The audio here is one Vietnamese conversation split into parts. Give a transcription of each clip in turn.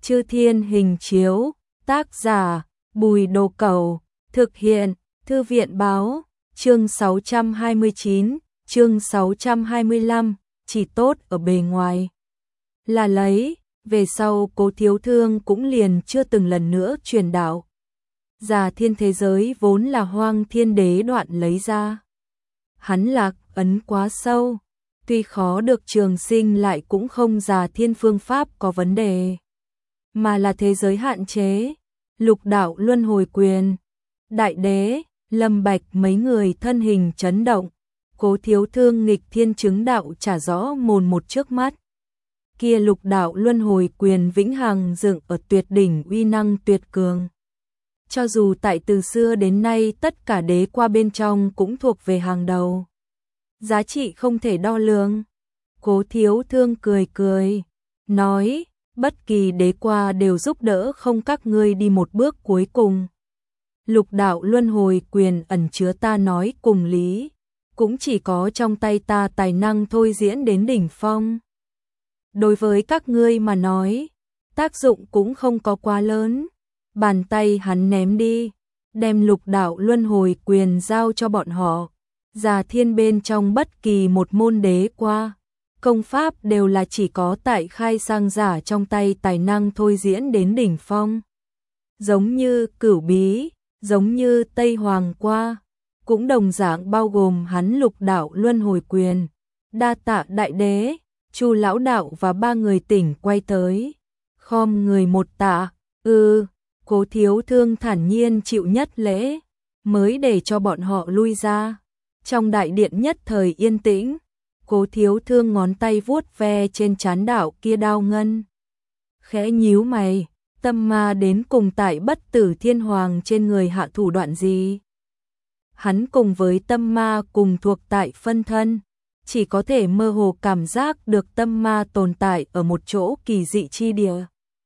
Chư Thiên Hình Chiếu, tác giả Bùi Đồ Cẩu, thực hiện Thư viện Báo, chương 629, chương 625, chỉ tốt ở bề ngoài. Là lấy, về sau Cố Thiếu Thương cũng liền chưa từng lần nữa truyền đạo. Già thiên thế giới vốn là Hoang Thiên Đế đoạn lấy ra. Hắn lạc ấn quá sâu, tuy khó được trường sinh lại cũng không già thiên phương pháp có vấn đề, mà là thế giới hạn chế. Lục đạo luân hồi quyền, Đại Đế, Lâm Bạch mấy người thân hình chấn động. Cố Thiếu Thương nghịch thiên chứng đạo trả rõ mồn một trước mắt. Kia lục đạo luân hồi quyền vĩnh hằng dựng ở tuyệt đỉnh, uy năng tuyệt cường. Cho dù tại từ xưa đến nay tất cả đế qua bên trong cũng thuộc về hàng đầu. Giá trị không thể đo lường. Cố Thiếu Thương cười cười, nói, bất kỳ đế qua đều giúp đỡ không các ngươi đi một bước cuối cùng. Lục đạo luân hồi quyền ẩn chứa ta nói cùng lý, cũng chỉ có trong tay ta tài năng thôi diễn đến đỉnh phong. Đối với các ngươi mà nói, tác dụng cũng không có quá lớn. Bàn tay hắn ném đi, đem lục đạo luân hồi quyền giao cho bọn họ. Già thiên bên trong bất kỳ một môn đế qua, công pháp đều là chỉ có tại khai sang giả trong tay tài năng thôi diễn đến đỉnh phong. Giống như Cửu Bí, giống như Tây Hoàng qua, cũng đồng dạng bao gồm hắn lục đạo luân hồi quyền. Đa tạ Đại Đế, Chu lão đạo và ba người tỉnh quay tới, khom người một tạ. Cố Thiếu Thương thản nhiên chịu nhất lễ, mới để cho bọn họ lui ra. Trong đại điện nhất thời yên tĩnh, Cố Thiếu Thương ngón tay vuốt ve trên trán đạo kia đao ngân. Khẽ nhíu mày, tâm ma đến cùng tại Bất Tử Thiên Hoàng trên người hạ thủ đoạn gì? Hắn cùng với tâm ma cùng thuộc tại phân thân, chỉ có thể mơ hồ cảm giác được tâm ma tồn tại ở một chỗ kỳ dị chi địa.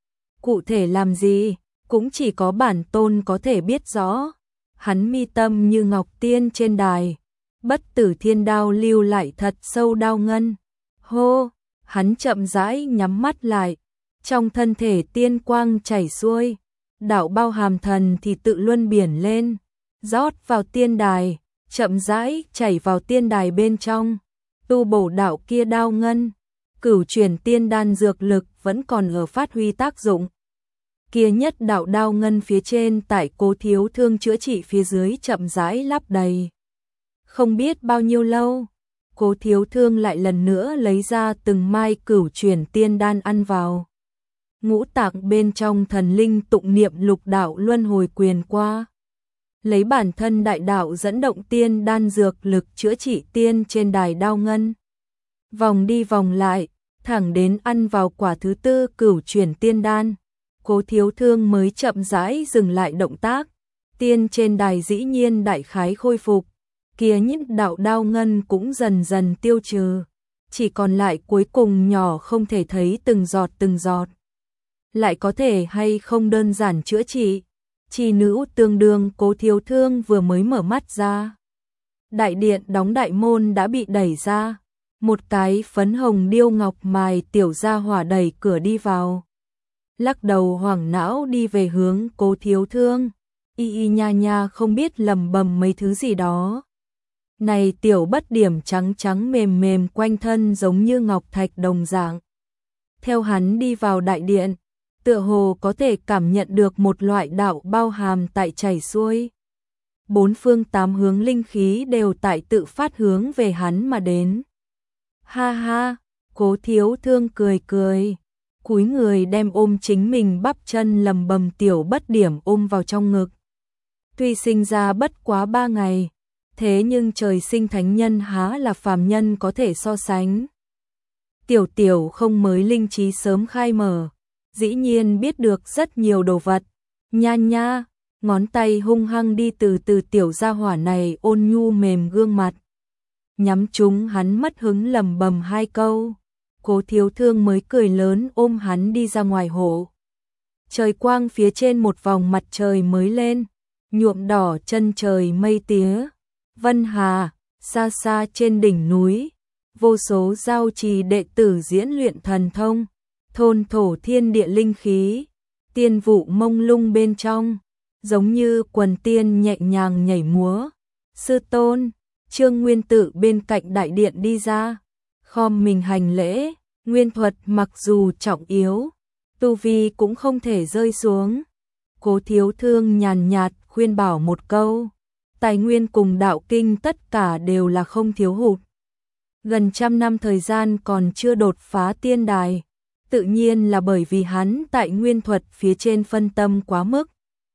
Cụ thể làm gì, cũng chỉ có bản tôn có thể biết rõ. Hắn mi tâm như ngọc tiên trên đài, Bất Tử Thiên đao lưu lại thật sâu đao ngân. Hô, hắn chậm rãi nhắm mắt lại, trong thân thể tiên quang chảy xuôi, đạo bao hàm thần thì tự luân biển lên, rót vào tiên đài, chậm rãi chảy vào tiên đài bên trong, tu bổ đạo kia đao ngân. Cửu chuyển tiên đan dược lực vẫn còn ở phát huy tác dụng. Kia nhất đạo đao ngân phía trên tại Cố Thiếu Thương chữa trị phía dưới chậm rãi lắp đầy. Không biết bao nhiêu lâu, Cố Thiếu Thương lại lần nữa lấy ra từng mai cửu chuyển tiên đan ăn vào. Ngũ tạng bên trong thần linh tụng niệm lục đạo luân hồi quyền qua. Lấy bản thân đại đạo dẫn động tiên đan dược lực chữa trị tiên trên đài đao ngân. Vòng đi vòng lại, thẳng đến ăn vào quả thứ tư cửu chuyển tiên đan. Cố Thiếu Thương mới chậm rãi dừng lại động tác. Tiên trên đài dĩ nhiên đại khái khôi phục. Kia nhất đạo đao ngân cũng dần dần tiêu trừ. Chỉ còn lại cuối cùng nhỏ không thể thấy từng giọt. Lại có thể hay không đơn giản chữa trị. Chi nữ tương đương Cố Thiếu Thương vừa mới mở mắt ra. Đại điện đóng đại môn đã bị đẩy ra. Một cái phấn hồng điêu ngọc mài tiểu gia hỏa đẩy cửa đi vào. Lắc đầu hoảng não đi về hướng Cố Thiếu Thương. Y nha nha không biết lầm bầm mấy thứ gì đó. Này tiểu bất điểm trắng trắng mềm mềm quanh thân giống như ngọc thạch đồng dạng. Theo hắn đi vào đại điện, tựa hồ có thể cảm nhận được một loại đạo bao hàm tại chảy xuôi. Bốn phương tám hướng linh khí đều tại tự phát hướng về hắn mà đến. Ha ha, Cố Thiếu Thương cười cười, cúi người đem ôm chính mình bắp chân lầm bầm tiểu bất điểm ôm vào trong ngực. Tuy sinh ra bất quá 3 ngày, thế nhưng trời sinh thánh nhân há là phàm nhân có thể so sánh. Tiểu tiểu không mới linh trí sớm khai mở, dĩ nhiên biết được rất nhiều đồ vật. Nha nha, ngón tay hung hăng đi từ tiểu gia hỏa này ôn nhu mềm gương mặt. Nhắm chúng hắn mất hứng lầm bầm 2 câu. Cố Thiếu Thương mới cười lớn ôm hắn đi ra ngoài hộ. Trời quang phía trên một vòng mặt trời mới lên, nhuộm đỏ chân trời mây tía. Vân Hà, xa xa trên đỉnh núi, vô số giao trì đệ tử diễn luyện thần thông. thôn thổ thiên địa linh khí, tiên vụ mông lung bên trong, giống như quần tiên nhẹ nhàng nhảy múa. Sư tôn, Trương Nguyên Tự bên cạnh đại điện đi ra, khom mình hành lễ. Nguyên thuật mặc dù trọng yếu, tu vi cũng không thể rơi xuống. Cố Thiếu Thương nhàn nhạt khuyên bảo một câu, tài nguyên cùng đạo kinh tất cả đều là không thiếu hụt. Gần trăm năm thời gian còn chưa đột phá tiên đài, tự nhiên là bởi vì hắn tại nguyên thuật phía trên phân tâm quá mức.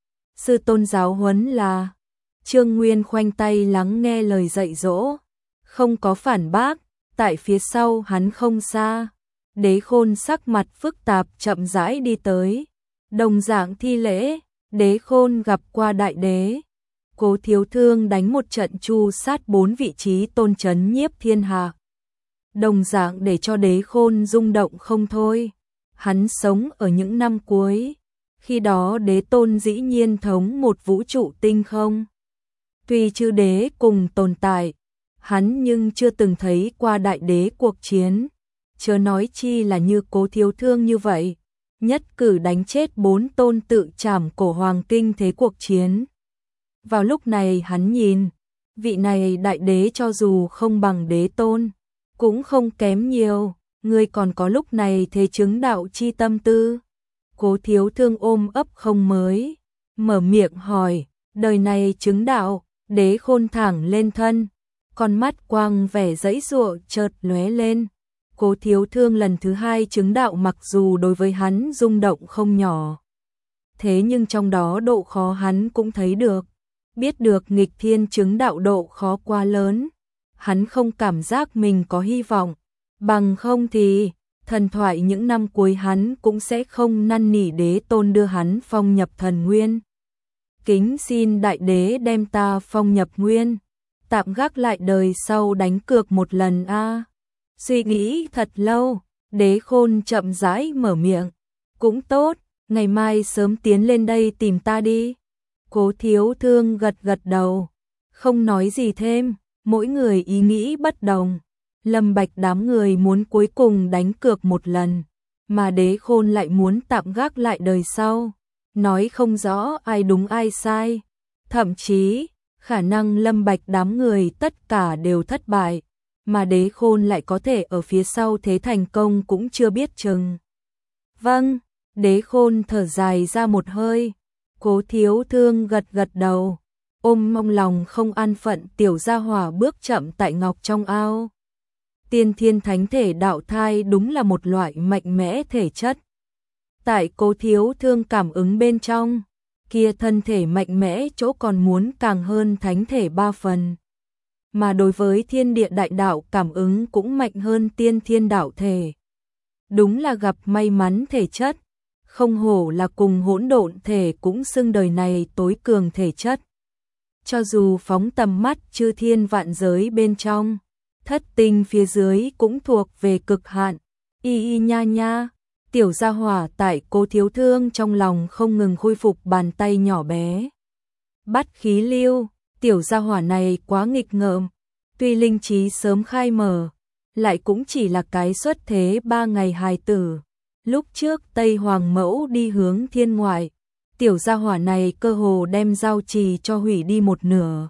Sư tôn giáo huấn là, Trương Nguyên khoanh tay lắng nghe lời dạy dỗ, không có phản bác. Tại phía sau hắn không xa, Đế Khôn sắc mặt phức tạp chậm rãi đi tới, đồng dạng thi lễ. Đế Khôn gặp qua đại đế. Cố Thiếu Thương đánh một trận chu sát 4 vị trí tôn trấn nhiếp thiên hạ, đồng dạng để cho Đế Khôn rung động không thôi. Hắn sống ở những năm cuối, khi đó đế tôn dĩ nhiên thống một vũ trụ tinh không. Tuy chư đế cùng tồn tại, hắn nhưng chưa từng thấy qua đại đế cuộc chiến, chớ nói chi là như Cố Thiếu Thương như vậy, nhất cử đánh chết 4 tôn tự trảm cổ hoàng kinh thế cuộc chiến. Vào lúc này hắn nhìn, vị này đại đế cho dù không bằng đế tôn, cũng không kém nhiều, ngươi còn có lúc này thế chứng đạo chi tâm tư. Cố Thiếu Thương ôm ấp không mới, mở miệng hỏi, đời này chứng đạo. Đế Khôn thẳng lên thân, con mắt quang vẻ dãy dụa chợt lóe lên. Cố Thiếu Thương lần thứ 2 chứng đạo mặc dù đối với hắn rung động không nhỏ, thế nhưng trong đó độ khó hắn cũng thấy được, biết được nghịch thiên chứng đạo độ khó quá lớn, hắn không cảm giác mình có hy vọng, bằng không thì thần thoại những năm cuối hắn cũng sẽ không năn nỉ đế tôn đưa hắn phong nhập thần nguyên. Kính xin đại đế đem ta phong nhập nguyên, tạm gác lại đời sau đánh cược một lần a. Suy nghĩ thật lâu, Đế Khôn chậm rãi mở miệng, cũng tốt, ngày mai sớm tiến lên đây tìm ta đi. Cố Thiếu Thương gật gật đầu, không nói gì thêm, mỗi người ý nghĩ bất đồng. Lâm Bạch đám người muốn cuối cùng đánh cược một lần, mà Đế Khôn lại muốn tạm gác lại đời sau. Nói không rõ ai đúng ai sai, thậm chí khả năng Lâm Bạch đám người tất cả đều thất bại, mà Đế Khôn lại có thể ở phía sau thế thành công cũng chưa biết chừng. Vâng, Đế Khôn thở dài ra một hơi. Cố Thiếu Thương gật gật đầu, ôm mong lòng không an phận tiểu gia hỏa bước chậm tại ngọc trong ao. Tiên thiên thánh thể đạo thai đúng là một loại mạnh mẽ thể chất. Tại Cố Thiếu Thương cảm ứng bên trong, kia thân thể mạnh mẽ chỗ còn muốn càng hơn thánh thể 3 phần. Mà đối với thiên địa đại đạo cảm ứng cũng mạnh hơn tiên thiên đạo thể. Đúng là gặp may mắn thể chất, không hổ là cùng hỗn độn thể cũng xưng đời này tối cường thể chất. Cho dù phóng tầm mắt chư thiên vạn giới bên trong, thất tinh phía dưới cũng thuộc về cực hạn. Y nha nha. Tiểu gia hỏa tại Cố Thiếu Thương trong lòng không ngừng khôi phục bàn tay nhỏ bé. Bắt khí lưu, tiểu gia hỏa này quá nghịch ngợm, tuy linh trí sớm khai mở, lại cũng chỉ là cái xuất thế 3 ngày hài tử. Lúc trước Tây Hoàng Mẫu đi hướng thiên ngoại, tiểu gia hỏa này cơ hồ đem giao trì cho hủy đi một nửa.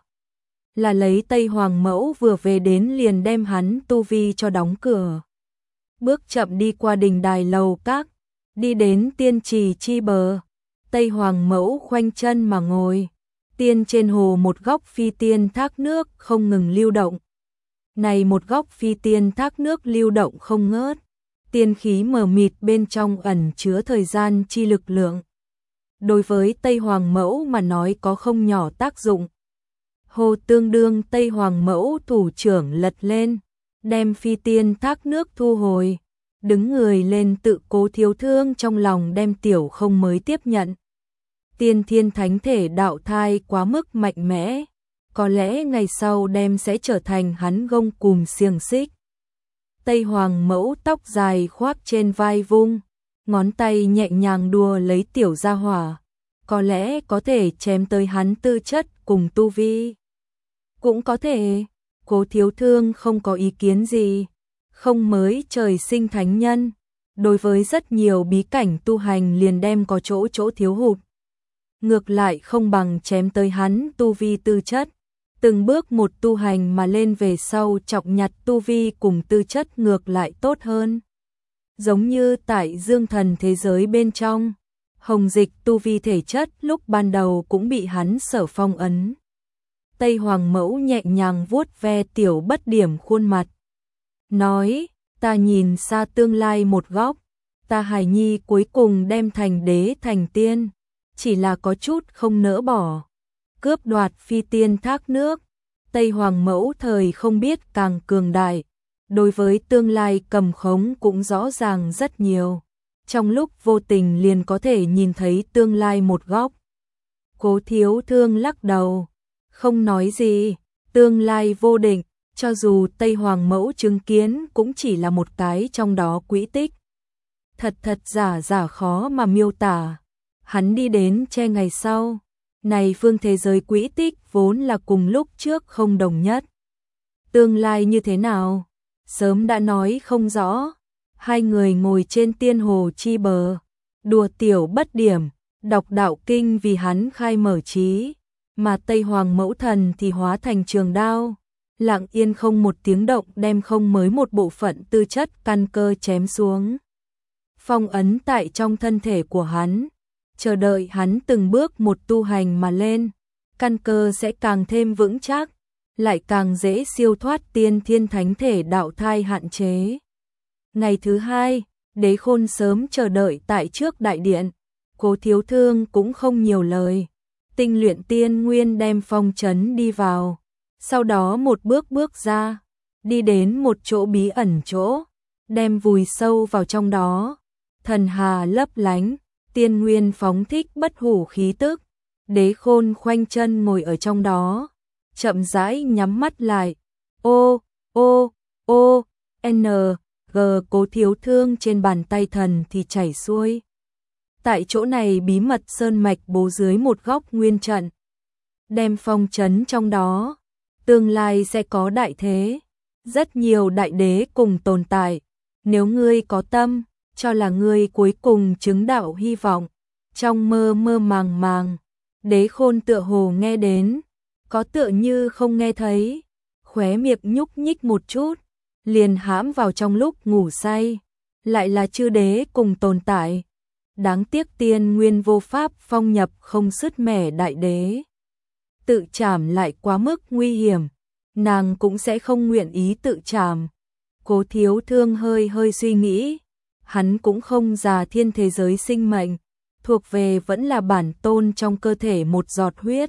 Là lấy Tây Hoàng Mẫu vừa về đến liền đem hắn tu vi cho đóng cửa. Bước chậm đi qua đình đài lầu các, đi đến tiên trì chi bờ. Tây Hoàng Mẫu khoanh chân mà ngồi, tiên trên hồ một góc phi tiên thác nước không ngừng lưu động. Này một góc phi tiên thác nước lưu động không ngớt, tiên khí mờ mịt bên trong ẩn chứa thời gian chi lực lượng. Đối với Tây Hoàng Mẫu mà nói có không nhỏ tác dụng. Hồ tương đương Tây Hoàng Mẫu thủ trưởng lật lên, đem phi tiên thác nước thu hồi, đứng người lên tự Cố Thiếu Thương trong lòng đem tiểu không mới tiếp nhận. Tiên thiên thánh thể đạo thai quá mức mạnh mẽ, có lẽ ngày sau đem sẽ trở thành hắn gông cùm xiềng xích. Tây Hoàng Mẫu tóc dài khoác trên vai vung, ngón tay nhẹ nhàng đùa lấy tiểu gia hỏa, có lẽ có thể chém tới hắn tư chất cùng tu vi. Cũng có thể, Cố Thiếu Thương không có ý kiến gì, không mới trời sinh thánh nhân, đối với rất nhiều bí cảnh tu hành liền đem có chỗ thiếu hụt. Ngược lại không bằng chém tới hắn tu vi tư chất, từng bước một tu hành mà lên về sau chọc nhặt tu vi cùng tư chất ngược lại tốt hơn. Giống như tại dương thần thế giới bên trong, Hồng Dịch tu vi thể chất lúc ban đầu cũng bị hắn sở phong ấn. Tây Hoàng Mẫu nhẹ nhàng vuốt ve Tiểu Bất Điểm khuôn mặt, nói, ta nhìn xa tương lai một góc, ta hài nhi cuối cùng đem thành đế thành tiên, chỉ là có chút không nỡ bỏ. Cướp đoạt phi tiên thác nước, Tây Hoàng Mẫu thời không biết càng cường đại, đối với tương lai cầm khống cũng rõ ràng rất nhiều. Trong lúc vô tình liền có thể nhìn thấy tương lai một góc. Cố Thiếu Thương lắc đầu, không nói gì, tương lai vô định, cho dù Tây Hoàng Mẫu chứng kiến cũng chỉ là một cái trong đó quỹ tích. Thật giả khó mà miêu tả. Hắn đi đến che ngày sau, này phương thế giới quỹ tích vốn là cùng lúc trước không đồng nhất. Tương lai như thế nào? Sớm đã nói không rõ. Hai người ngồi trên tiên hồ chi bờ, đùa Tiểu Bất Điểm, đọc đạo kinh vì hắn khai mở trí, mà Tây Hoàng Mẫu thần thì hóa thành trường đao, lặng yên không một tiếng động đem không mới một bộ phận tư chất căn cơ chém xuống. Phong ấn tại trong thân thể của hắn, chờ đợi hắn từng bước một tu hành mà lên, căn cơ sẽ càng thêm vững chắc, lại càng dễ siêu thoát tiên thiên thánh thể đạo thai hạn chế. Ngày thứ hai, Đế Khôn sớm chờ đợi tại trước đại điện, Cố Thiếu Thương cũng không nhiều lời, tinh luyện tiên nguyên đem phong trấn đi vào, sau đó một bước bước ra, đi đến một chỗ bí ẩn chỗ, đem vùi sâu vào trong đó, thần hà lấp lánh, tiên nguyên phóng thích bất hủ khí tức, Đế Khôn khoanh chân ngồi ở trong đó, chậm rãi nhắm mắt lại, n g Cố Thiếu Thương trên bàn tay thần thì chảy xuôi. Tại chỗ này bí mật sơn mạch bố dưới một góc nguyên trận, đem phong trấn trong đó, tương lai sẽ có đại thế, rất nhiều đại đế cùng tồn tại, nếu ngươi có tâm, cho là ngươi cuối cùng chứng đạo hy vọng. Trong mơ mơ màng, Đế Khôn tựa hồ nghe đến, có tựa như không nghe thấy, khóe miệng nhúc nhích một chút, liền hãm vào trong lúc ngủ say, lại là chư đế cùng tồn tại. Đáng tiếc tiên nguyên vô pháp phong nhập không sứt mẻ đại đế. Tự trảm lại quá mức nguy hiểm, nàng cũng sẽ không nguyện ý tự trảm. Cố Thiếu Thương hơi suy nghĩ, hắn cũng không già thiên thế giới sinh mệnh, thuộc về vẫn là bản tôn trong cơ thể một giọt huyết.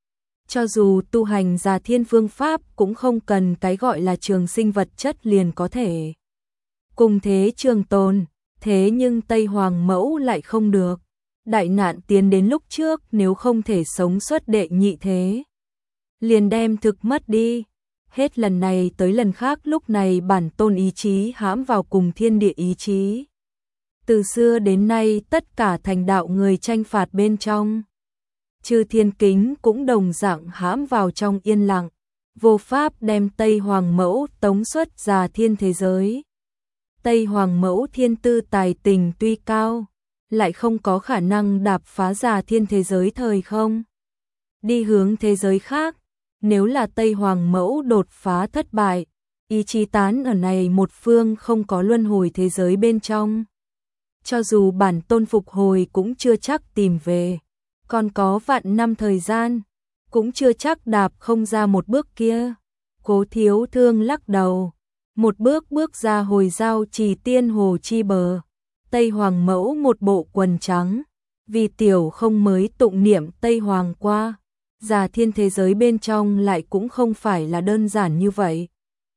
Cho dù tu hành già thiên phương pháp cũng không cần cái gọi là trường sinh vật chất liền có thể cùng thế trường tồn, thế nhưng Tây Hoàng Mẫu lại không được. Đại nạn tiến đến lúc trước nếu không thể sống xuất đệ nhị thế, liền đem thực mất đi. Hết lần này tới lần khác lúc này bản tôn ý chí hãm vào cùng thiên địa ý chí. Từ xưa đến nay tất cả thành đạo người tranh phạt bên trong, Chư Thiên Kính cũng đồng dạng hãm vào trong yên lặng, vô pháp đem Tây Hoàng Mẫu tống xuất ra thiên thế giới. Tây Hoàng Mẫu thiên tư tài tình tuy cao, lại không có khả năng đạp phá ra thiên thế giới thời không, đi hướng thế giới khác. Nếu là Tây Hoàng Mẫu đột phá thất bại, ý chí tán ở này một phương không có luân hồi thế giới bên trong, cho dù bản tôn phục hồi cũng chưa chắc tìm về, còn có vạn năm thời gian, cũng chưa chắc đạp không ra một bước kia. Cố Thiếu Thương lắc đầu, một bước bước ra hồi giao trì tiên hồ chi bờ. Tây Hoàng Mẫu một bộ quần trắng, vì tiểu không mới tụng niệm Tây Hoàng qua, già thiên thế giới bên trong lại cũng không phải là đơn giản như vậy.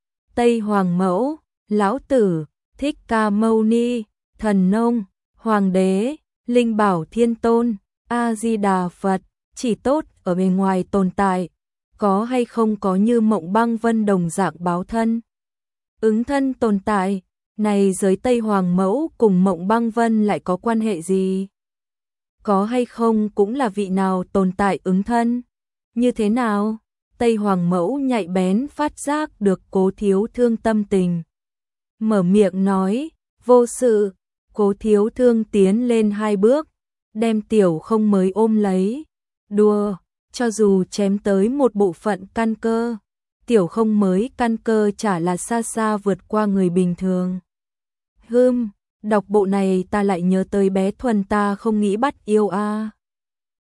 Tây Hoàng Mẫu, Lão Tử, Thích Ca Mâu Ni, Thần Nông, Hoàng đế, Linh Bảo Thiên Tôn, A-di-đà Phật, chỉ tốt ở bên ngoài tồn tại, có hay không có như Mộng Băng Vân đồng dạng báo thân, ứng thân tồn tại. Này giới Tây Hoàng Mẫu cùng Mộng Băng Vân lại có quan hệ gì? Có hay không cũng là vị nào tồn tại ứng thân? Như thế nào? Tây Hoàng Mẫu nhạy bén phát giác được Cố Thiếu Thương tâm tình, mở miệng nói, vô sự. Cố Thiếu Thương tiến lên 2 bước, đem Tiểu Không mới ôm lấy. Đùa, cho dù chém tới một bộ phận căn cơ, Tiểu Không mới căn cơ chả là xa xa vượt qua người bình thường. Đọc bộ này ta lại nhớ tới bé Thuần ta không nghĩ bắt yêu a.